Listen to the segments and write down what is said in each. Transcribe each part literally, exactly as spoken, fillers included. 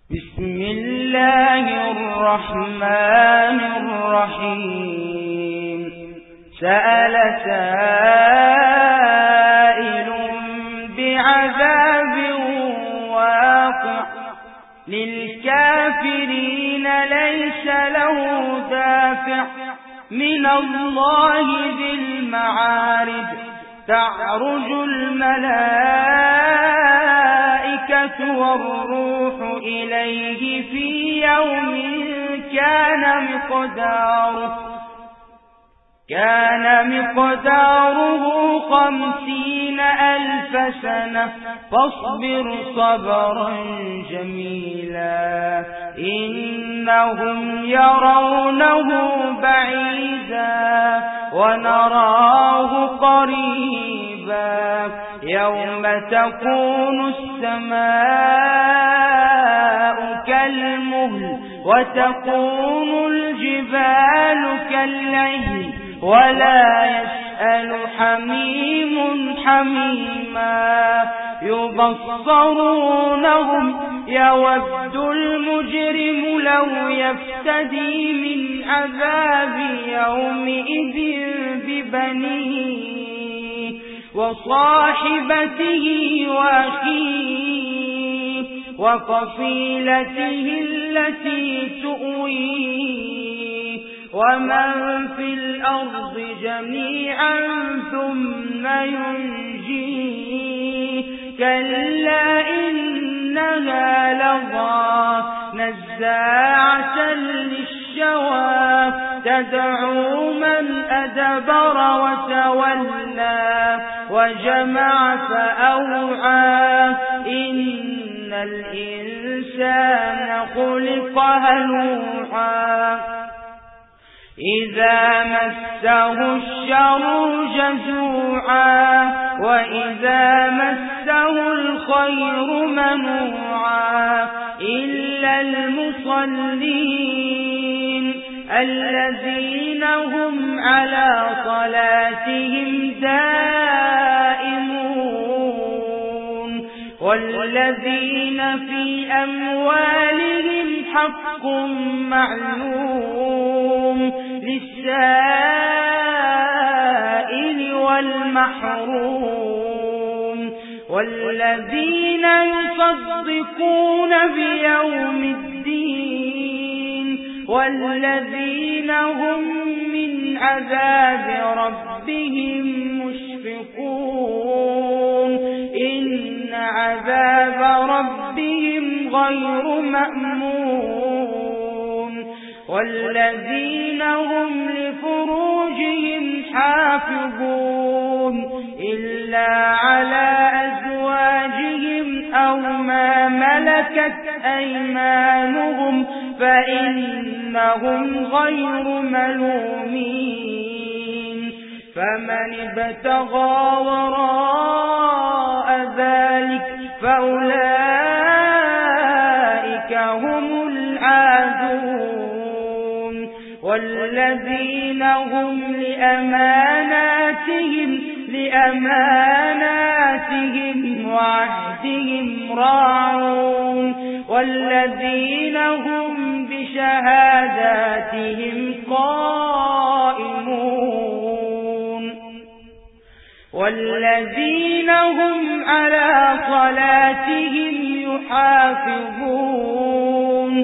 بسم الله الرحمن الرحيم سأل سائل بعذاب واقع للكافرين ليس له دافع من الله ذي المعارج تعرج الملائكة والروح إليه في يوم كان مقداره كان مقداره خمسين ألف سنة فاصبر صبرا جميلا إنهم يرونه بعيدا ونراه قريبا يوم تكون السماء كالمهل وتكون الجبال كالعهن ولا يسأل حميم حميما يبصرونهم يود المجرم لو يفتدي من عذاب يومئذ ببنيه وصاحبته وأخيه وفصيلته التي تؤويه ومن في الأرض جميعا ثم ينجيه كلا إنها لظى نزاعة للشوى تدعو من أدبر وتولى وجمع فأوعى إن الإنسان خلق هلوعا إذا مسه الشر جزوعا وإذا مسه الخير منوعا إلا المصلين الذين هم على صلاتهم دائمون والذين في أموالهم حق معلوم للسائل والمحروم والذين يصدقون بيوم الدين والذين هم من عذاب ربهم مشفقون إن عذاب ربهم غير مأمون والذين هم لفروجهم حافظون إلا على أزواجهم أو ما ملكت أيمانهم فإنهم غير ملومين فمن ابتغى وراء ذلك فأولئك هم العادون والذين هم لأماناتهم لأماناتهم وعهدهم راعون والذين هم بشهاداتهم قائمون والذين هم على صلاتهم يحافظون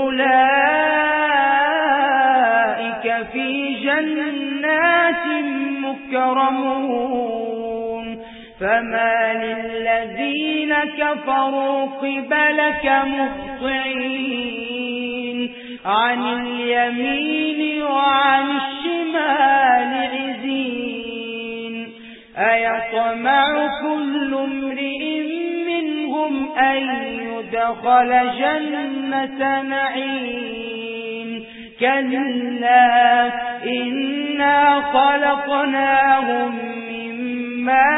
أولئك في جنات مكرمون فما للذين كفروا قبلك مهطعين عن اليمين وعن الشمال عزين أيطمع كل امرئ منهم أن يدخل جنة نعيم كلا إنا خلقناهم مما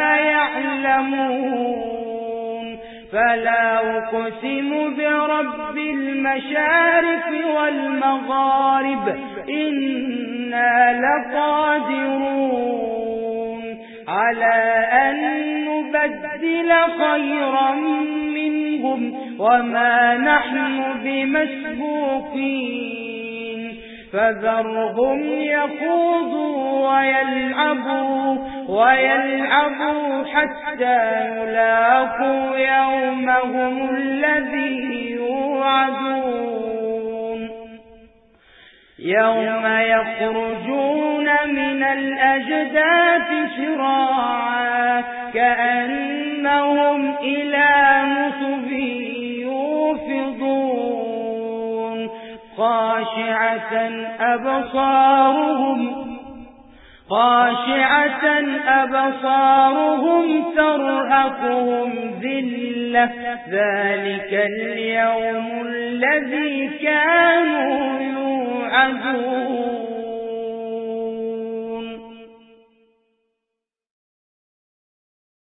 يعلمون فلا أقسم برب المشارق والمغارب إنا لقادرون على أن نبدل خيرا منهم وما نحن بمسبوقين فذرهم يخوضوا ويلعبوا ويلعبوا حتى يلاقوا يومهم الذي يوعدون يوم يخرجون من الأجداث سراعا كأنهم إلى نصب يوفضون خاشعة أبصارهم خاشعة أبصارهم ترهقهم ذلة ذلك اليوم الذي كانوا يوعدون